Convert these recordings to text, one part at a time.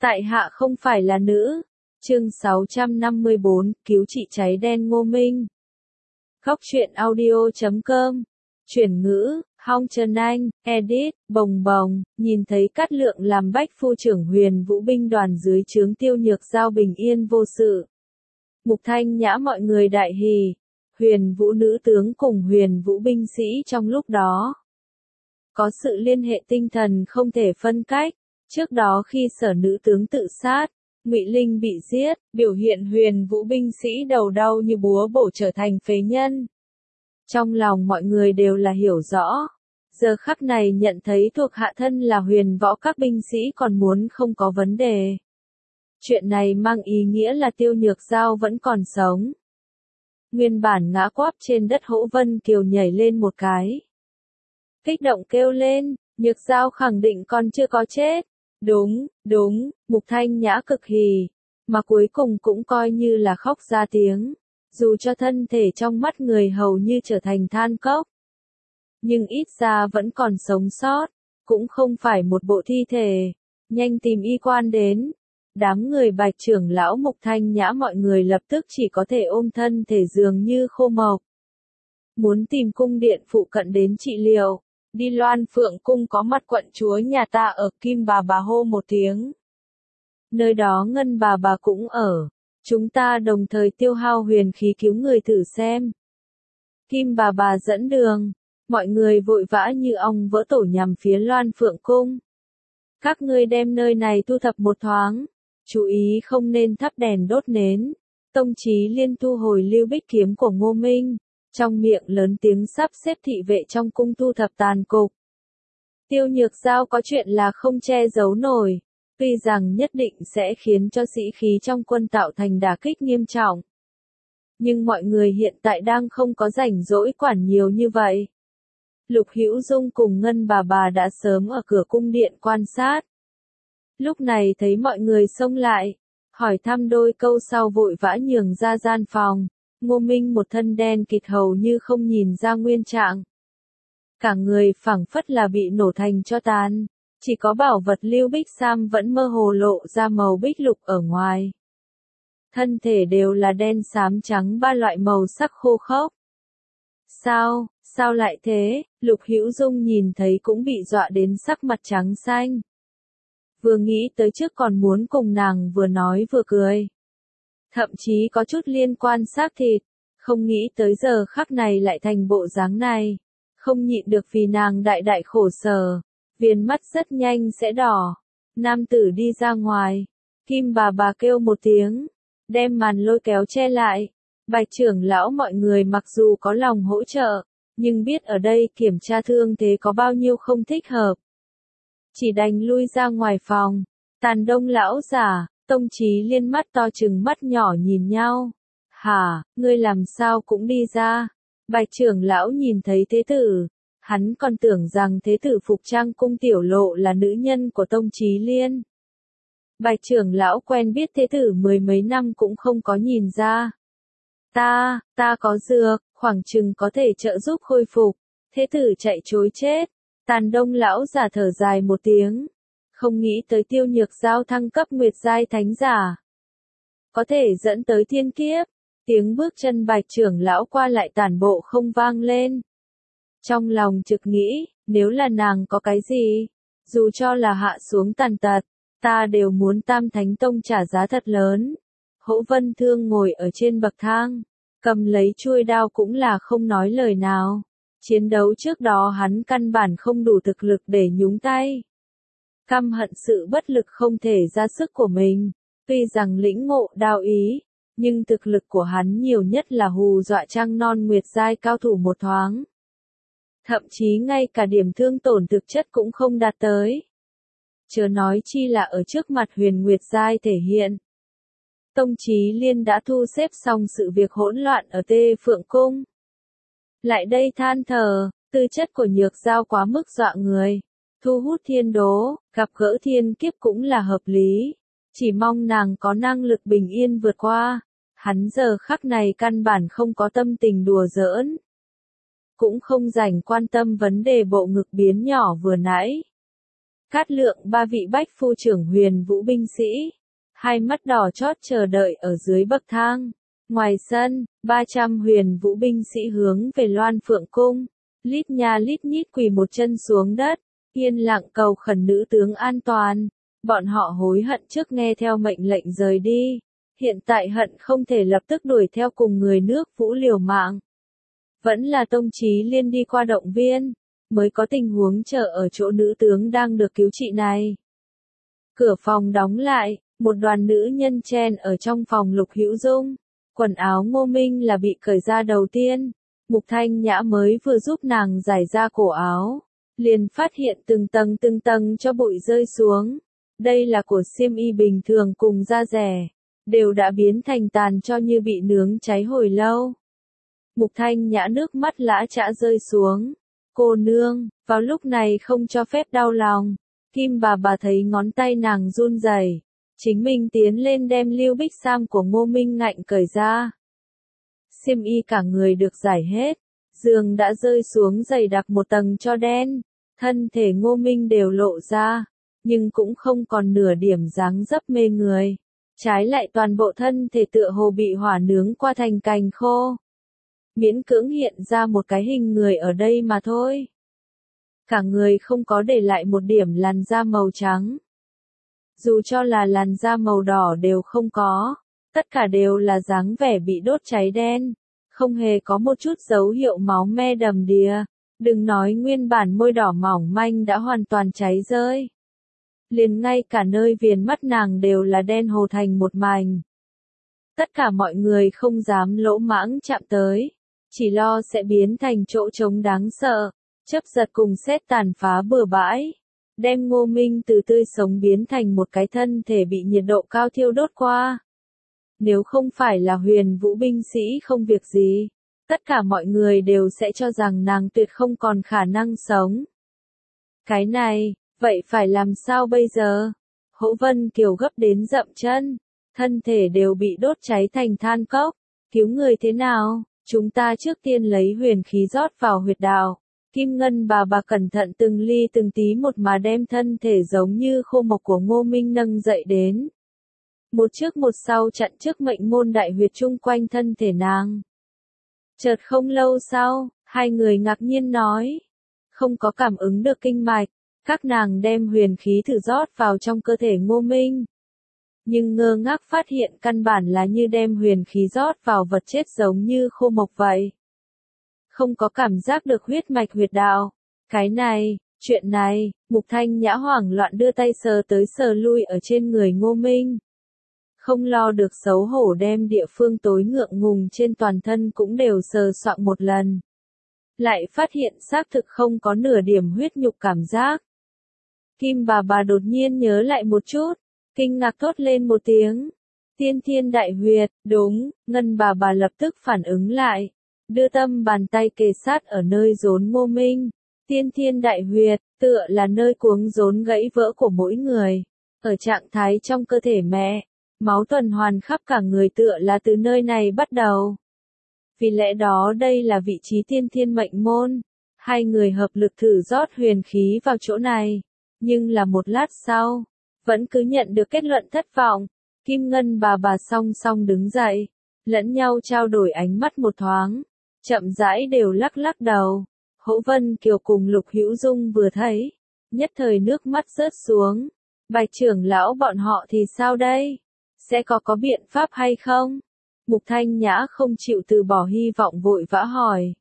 Tại hạ không phải là nữ. Chương 654, cứu chị cháy đen Ngô Minh. Góc truyện audio.com. Chuyển ngữ, Hong Trần Anh, edit, bồng bồng, nhìn thấy Cát Lượng làm bách phu trưởng Huyền Vũ binh đoàn dưới trướng Tiêu Nhược Giao bình yên vô sự. Mục Thanh Nhã mọi người đại hỉ. Huyền Vũ nữ tướng cùng Huyền Vũ binh sĩ trong lúc đó có sự liên hệ tinh thần không thể phân cách. Trước đó khi Sở nữ tướng tự sát, Ngụy Linh bị giết, biểu hiện Huyền Vũ binh sĩ đầu đau như búa bổ trở thành phế nhân. Trong lòng mọi người đều là hiểu rõ. Giờ khắc này nhận thấy thuộc hạ thân là huyền võ các binh sĩ còn muốn không có vấn đề. Chuyện này mang ý nghĩa là Tiêu Nhược Giao vẫn còn sống. Nguyên bản ngã quắp trên đất Hỗ Vân Kiều nhảy lên một cái. Kích động kêu lên, Nhược Giao khẳng định còn chưa có chết. Đúng, Mục Thanh Nhã cực hỉ, mà cuối cùng cũng coi như là khóc ra tiếng, dù cho thân thể trong mắt người hầu như trở thành than cốc. Nhưng ít ra vẫn còn sống sót, cũng không phải một bộ thi thể, nhanh tìm y quan đến. Đám người Bạch trưởng lão Mục Thanh Nhã mọi người lập tức chỉ có thể ôm thân thể dường như khô mộc. Muốn tìm cung điện phụ cận đến trị liệu. Đi Loan Phượng cung có mặt quận chúa nhà ta ở, Kim bà hô một tiếng. Nơi đó Ngân bà cũng ở. Chúng ta đồng thời tiêu hao huyền khí cứu người thử xem. Kim bà dẫn đường. Mọi người vội vã như ong vỡ tổ nhằm phía Loan Phượng cung. Các ngươi đem nơi này thu thập một thoáng. Chú ý không nên thắp đèn đốt nến. Tông Chí Liên thu hồi lưu bích kiếm của Ngô Minh. Trong miệng lớn tiếng sắp xếp thị vệ trong cung thu thập tàn cục. Tiêu Nhược Giao có chuyện là không che giấu nổi, tuy rằng nhất định sẽ khiến cho sĩ khí trong quân tạo thành đả kích nghiêm trọng. Nhưng mọi người hiện tại đang không có rảnh rỗi quản nhiều như vậy. Lục Hữu Dung cùng Ngân bà đã sớm ở cửa cung điện quan sát. Lúc này thấy mọi người xông lại, hỏi thăm đôi câu sau vội vã nhường ra gian phòng. Ngô Minh một thân đen kịt hầu như không nhìn ra nguyên trạng. Cả người phảng phất là bị nổ thành tro tàn, chỉ có bảo vật lưu bích sam vẫn mơ hồ lộ ra màu bích lục ở ngoài. Thân thể đều là đen xám trắng ba loại màu sắc khô khốc. Sao lại thế? Lục Hữu Dung nhìn thấy cũng bị dọa đến sắc mặt trắng xanh. Vừa nghĩ tới trước còn muốn cùng nàng vừa nói vừa cười. Thậm chí có chút liên quan xác thịt, không nghĩ tới giờ khắc này lại thành bộ dáng này. Không nhịn được vì nàng đại khổ sở, viền mắt rất nhanh sẽ đỏ. Nam tử đi ra ngoài, Kim bà kêu một tiếng, đem màn lôi kéo che lại. Bạch trưởng lão mọi người mặc dù có lòng hỗ trợ, nhưng biết ở đây kiểm tra thương thế có bao nhiêu không thích hợp. Chỉ đành lui ra ngoài phòng. Tàn Đông lão giả, Tông Chí Liên mắt to trừng mắt nhỏ nhìn nhau. Hả, ngươi làm sao cũng đi ra? Bạch trưởng lão nhìn thấy thế tử, hắn còn tưởng rằng thế tử phục trang cung tiểu lộ là nữ nhân của Tông Chí Liên. Bạch trưởng lão quen biết thế tử mười mấy năm cũng không có nhìn ra. Ta có dược, khoảng chừng có thể trợ giúp khôi phục. Thế tử chạy trối chết. Tàn Đông lão giả thở dài một tiếng. Không nghĩ tới Tiêu Nhược Giao thăng cấp nguyệt giai thánh giả. Có thể dẫn tới thiên kiếp. Tiếng bước chân Bạch trưởng lão qua lại tản bộ không vang lên. Trong lòng trực nghĩ, nếu là nàng có cái gì, dù cho là hạ xuống tàn tật, ta đều muốn Tam Thánh Tông trả giá thật lớn. Hỗ Vân Thương ngồi ở trên bậc thang, cầm lấy chuôi đao cũng là không nói lời nào. Chiến đấu trước đó hắn căn bản không đủ thực lực để nhúng tay. Căm hận sự bất lực không thể ra sức của mình, tuy rằng lĩnh ngộ đao ý, nhưng thực lực của hắn nhiều nhất là hù dọa trăng non nguyệt giai cao thủ một thoáng. Thậm chí ngay cả điểm thương tổn thực chất cũng không đạt tới. Chớ nói chi là ở trước mặt huyền nguyệt giai thể hiện. Tông Chí Liên đã thu xếp xong sự việc hỗn loạn ở Tê Phượng Cung. Lại đây than thở, tư chất của Nhược Giao quá mức dọa người. Thu hút thiên đố, gặp gỡ thiên kiếp cũng là hợp lý. Chỉ mong nàng có năng lực bình yên vượt qua. Hắn giờ khắc này căn bản không có tâm tình đùa giỡn. Cũng không rảnh quan tâm vấn đề bộ ngực biến nhỏ vừa nãy. Cát Lượng ba vị bách phu trưởng Huyền Vũ binh sĩ, hai mắt đỏ chót chờ đợi ở dưới bậc thang. Ngoài sân, 300 Huyền Vũ binh sĩ hướng về Loan Phượng cung, lít nha lít nhít quỳ một chân xuống đất, yên lặng cầu khẩn nữ tướng an toàn. Bọn họ hối hận trước nghe theo mệnh lệnh rời đi, hiện tại hận không thể lập tức đuổi theo cùng người nước Vũ liều mạng. Vẫn là Tông Chí Liên đi qua động viên, mới có tình huống chờ ở chỗ nữ tướng đang được cứu trị này. Cửa phòng đóng lại, một đoàn nữ nhân chen ở trong phòng Lục Hữu Dung. Quần áo Ngô Minh là bị cởi ra đầu tiên, Mục Thanh Nhã mới vừa giúp nàng giải ra cổ áo, liền phát hiện từng tầng cho bụi rơi xuống. Đây là của xiêm y bình thường cùng da rẻ, đều đã biến thành tàn cho như bị nướng cháy hồi lâu. Mục Thanh Nhã nước mắt lã chã rơi xuống. Cô nương, vào lúc này không cho phép đau lòng. Kim bà thấy ngón tay nàng run rẩy, chính mình tiến lên đem Lưu Bích Sam của Ngô Minh Ngạnh cởi ra. Xiêm y cả người được giải hết, giường đã rơi xuống dày đặc một tầng cho đen, thân thể Ngô Minh đều lộ ra, nhưng cũng không còn nửa điểm dáng dấp mê người. Trái lại toàn bộ thân thể tựa hồ bị hỏa nướng qua thành cành khô. Miễn cưỡng hiện ra một cái hình người ở đây mà thôi. Cả người không có để lại một điểm làn da màu trắng. Dù cho là làn da màu đỏ đều không có, tất cả đều là dáng vẻ bị đốt cháy đen, không hề có một chút dấu hiệu máu me đầm đìa, đừng nói nguyên bản môi đỏ mỏng manh đã hoàn toàn cháy rơi. Liền ngay cả nơi viền mắt nàng đều là đen hồ thành một mảnh. Tất cả mọi người không dám lỗ mãng chạm tới, chỉ lo sẽ biến thành chỗ trống đáng sợ, chớp giật cùng sét tàn phá bừa bãi, đem Ngô Minh từ tươi sống biến thành một cái thân thể bị nhiệt độ cao thiêu đốt qua. Nếu không phải là Huyền Vũ binh sĩ không việc gì, tất cả mọi người đều sẽ cho rằng nàng tuyệt không còn khả năng sống. Cái này, vậy phải làm sao bây giờ? Hỗ Vân Kiều gấp đến dậm chân, thân thể đều bị đốt cháy thành than cốc, cứu người thế nào? Chúng ta trước tiên lấy huyền khí rót vào huyệt đạo. Kim Ngân bà cẩn thận từng ly từng tí một mà đem thân thể giống như khô mộc của Ngô Minh nâng dậy đến. Một trước một sau chặn trước mệnh môn đại huyệt chung quanh thân thể nàng. Chợt không lâu sau, hai người ngạc nhiên nói, không có cảm ứng được kinh mạch, các nàng đem huyền khí thử rót vào trong cơ thể Ngô Minh. Nhưng ngơ ngác phát hiện căn bản là như đem huyền khí rót vào vật chết giống như khô mộc vậy. Không có cảm giác được huyết mạch huyệt đạo. Cái này, chuyện này, Mục Thanh Nhã hoảng loạn đưa tay sờ tới sờ lui ở trên người Ngô Minh. Không lo được xấu hổ đem địa phương tối ngượng ngùng trên toàn thân cũng đều sờ soạng một lần. Lại phát hiện xác thực không có nửa điểm huyết nhục cảm giác. Kim bà đột nhiên nhớ lại một chút, kinh ngạc thốt lên một tiếng. Tiên Thiên Đại Huyệt, đúng, Ngân bà lập tức phản ứng lại. Đưa tâm bàn tay kề sát ở nơi rốn Ngô Minh. Tiên Thiên Đại Huyệt, tựa là nơi cuống rốn gãy vỡ của mỗi người. Ở trạng thái trong cơ thể mẹ, máu tuần hoàn khắp cả người tựa là từ nơi này bắt đầu. Vì lẽ đó đây là vị trí tiên thiên mệnh môn. Hai người hợp lực thử rót huyền khí vào chỗ này. Nhưng là một lát sau, vẫn cứ nhận được kết luận thất vọng. Kim Ngân bà song song đứng dậy, lẫn nhau trao đổi ánh mắt một thoáng. Chậm rãi đều lắc lắc đầu. Hỗ Vân Kiều cùng Lục Hữu Dung vừa thấy, nhất thời nước mắt rớt xuống. Bạch trưởng lão bọn họ thì sao đây? Sẽ có biện pháp hay không? Mục Thanh Nhã không chịu từ bỏ hy vọng vội vã hỏi.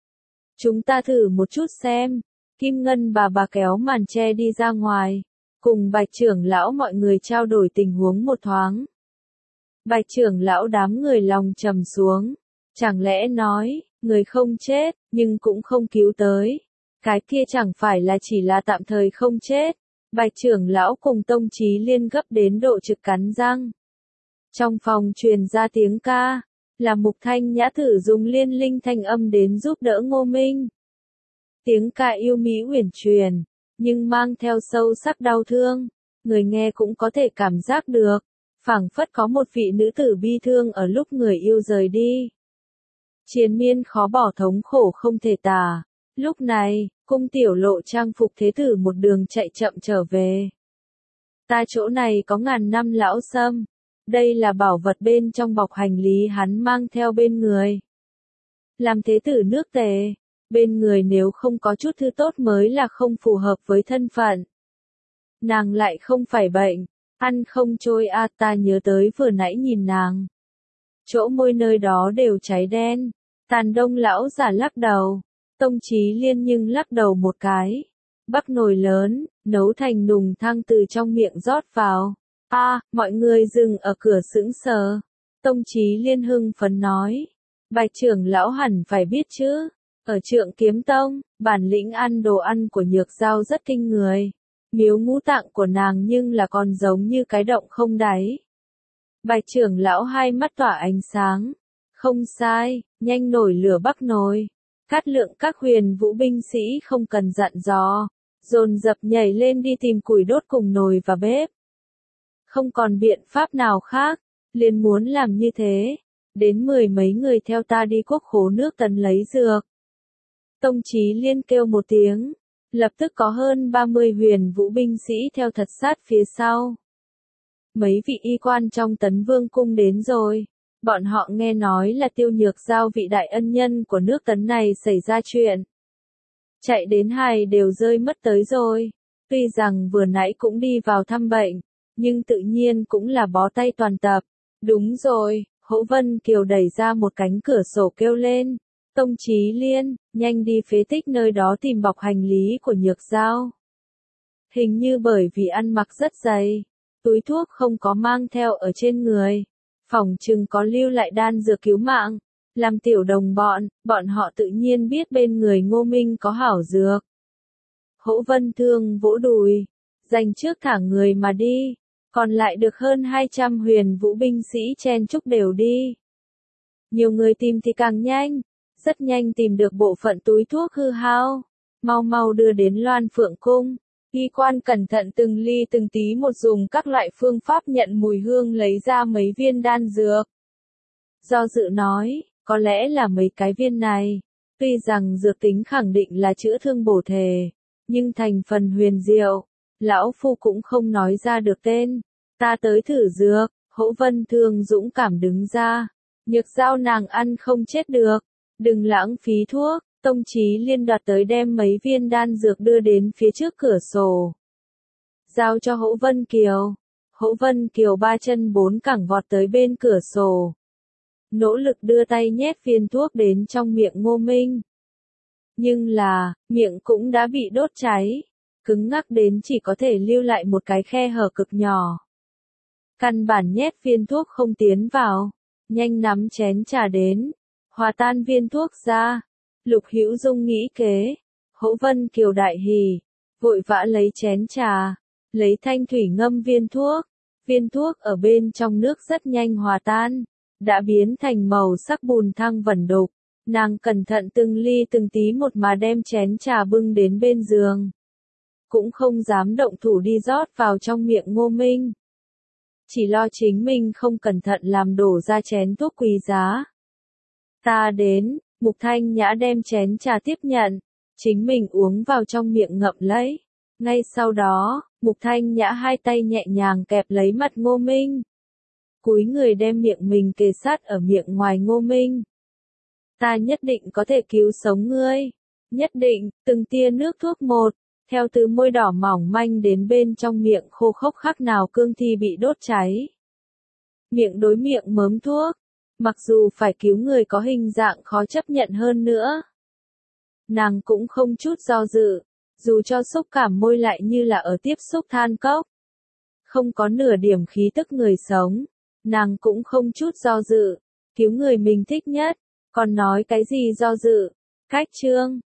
Chúng ta thử một chút xem. Kim Ngân bà kéo màn che đi ra ngoài, cùng Bạch trưởng lão mọi người trao đổi tình huống một thoáng. Bạch trưởng lão đám người lòng trầm xuống. Chẳng lẽ nói, người không chết, nhưng cũng không cứu tới. Cái kia chẳng phải là chỉ là tạm thời không chết. Bạch trưởng lão cùng Tông Chí Liên gấp đến độ trực cắn răng. Trong phòng truyền ra tiếng ca, là Mục Thanh Nhã thử dùng liên linh thanh âm đến giúp đỡ Ngô Minh. Tiếng ca yêu mỹ uyển chuyển, nhưng mang theo sâu sắc đau thương, người nghe cũng có thể cảm giác được, phảng phất có một vị nữ tử bi thương ở lúc người yêu rời đi. Triền miên khó bỏ thống khổ không thể tả, Lúc này, cung tiểu lộ trang phục thế tử một đường chạy chậm trở về. Ta chỗ này có ngàn năm lão sâm. Đây là bảo vật bên trong bọc hành lý hắn mang theo bên người. Làm thế tử nước Tề, bên người nếu không có chút thứ tốt mới là không phù hợp với thân phận. Nàng lại không phải bệnh, ăn không trôi à, ta nhớ tới vừa nãy nhìn nàng. Chỗ môi nơi đó đều cháy đen. Tàn Đông lão giả lắc đầu. Tông Chí Liên nhưng lắc đầu một cái. Bắc nồi lớn, nấu thành nùng thang từ trong miệng rót vào. Mọi người dừng ở cửa sững sờ. Tông Chí Liên hưng phấn nói. Bạch trưởng lão hẳn phải biết chứ. Ở Trượng Kiếm Tông, bản lĩnh ăn đồ ăn của Nhược Giao rất kinh người. Miếu ngũ tạng của nàng nhưng là còn giống như cái động không đáy. Bạch trưởng lão hai mắt tỏa ánh sáng. Không sai, nhanh nổi lửa Bắc nồi. Cát Lượng các huyền vũ binh sĩ không cần dặn dò, dồn dập nhảy lên đi tìm củi đốt cùng nồi và bếp. Không còn biện pháp nào khác, liền muốn làm như thế. Đến 10 mấy người theo ta đi quốc khố nước Tấn lấy dược. Tông Chí Liên kêu một tiếng, lập tức có hơn 30 huyền vũ binh sĩ theo thật sát phía sau. Mấy vị y quan trong Tấn Vương cung đến rồi. Bọn họ nghe nói là Tiêu Nhược Giao vị đại ân nhân của nước Tấn này xảy ra chuyện. Chạy đến hài đều rơi mất tới rồi. Tuy rằng vừa nãy cũng đi vào thăm bệnh, nhưng tự nhiên cũng là bó tay toàn tập. Đúng rồi, Hỗ Vân Kiều đẩy ra một cánh cửa sổ kêu lên. Tông Chí Liên, nhanh đi phế tích nơi đó tìm bọc hành lý của Nhược Giao. Hình như bởi vì ăn mặc rất dày, túi thuốc không có mang theo ở trên người. Phòng chừng có lưu lại đan dược cứu mạng. Làm tiểu đồng bọn họ tự nhiên biết bên người Ngô Minh có hảo dược. Hỗ Vân Thương vỗ đùi, dành trước thả người mà đi, còn lại được hơn 200 huyền vũ binh sĩ chen chúc đều đi. Nhiều người tìm thì càng nhanh, rất nhanh tìm được bộ phận túi thuốc hư hao, mau mau đưa đến Loan Phượng Cung. Y quan cẩn thận từng ly từng tí một dùng các loại phương pháp nhận mùi hương lấy ra mấy viên đan dược. Do dự nói, có lẽ là mấy cái viên này. Tuy rằng dược tính khẳng định là chữa thương bổ thể, nhưng thành phần huyền diệu, lão phu cũng không nói ra được tên. Ta tới thử dược, Hỗ Vân Thương dũng cảm đứng ra. Nhược Giao nàng ăn không chết được, đừng lãng phí thuốc. Tông Chí Liên đoạt tới đem mấy viên đan dược đưa đến phía trước cửa sổ. Giao cho Hỗ Vân Kiều. Hỗ Vân Kiều ba chân bốn cẳng vọt tới bên cửa sổ. Nỗ lực đưa tay nhét viên thuốc đến trong miệng Ngô Minh. Nhưng là, miệng cũng đã bị đốt cháy. Cứng ngắc đến chỉ có thể lưu lại một cái khe hở cực nhỏ. Căn bản nhét viên thuốc không tiến vào. Nhanh nắm chén trà đến. Hòa tan viên thuốc ra. Lục Hữu Dung nghĩ kế. Hỗ Vân Kiều đại hỉ. Vội vã lấy chén trà. Lấy thanh thủy ngâm viên thuốc. Viên thuốc ở bên trong nước rất nhanh hòa tan. Đã biến thành màu sắc bùn thăng vẩn đục. Nàng cẩn thận từng ly từng tí một mà đem chén trà bưng đến bên giường. Cũng không dám động thủ đi rót vào trong miệng Ngô Minh. Chỉ lo chính mình không cẩn thận làm đổ ra chén thuốc quý giá. Ta đến, Mục Thanh Nhã đem chén trà tiếp nhận. Chính mình uống vào trong miệng ngậm lấy. Ngay sau đó, Mục Thanh Nhã hai tay nhẹ nhàng kẹp lấy mặt Ngô Minh. Cúi người đem miệng mình kề sát ở miệng ngoài Ngô Minh. Ta nhất định có thể cứu sống ngươi. Nhất định, từng tia nước thuốc một, theo từ môi đỏ mỏng manh đến bên trong miệng khô khốc khác nào cương thi bị đốt cháy. Miệng đối miệng mớm thuốc, mặc dù phải cứu người có hình dạng khó chấp nhận hơn nữa. Nàng cũng không chút do dự, dù cho xúc cảm môi lại như là ở tiếp xúc than cốc. Không có nửa điểm khí tức người sống, nàng cũng không chút do dự, cứu người mình thích nhất, còn nói cái gì do dự. Cách chương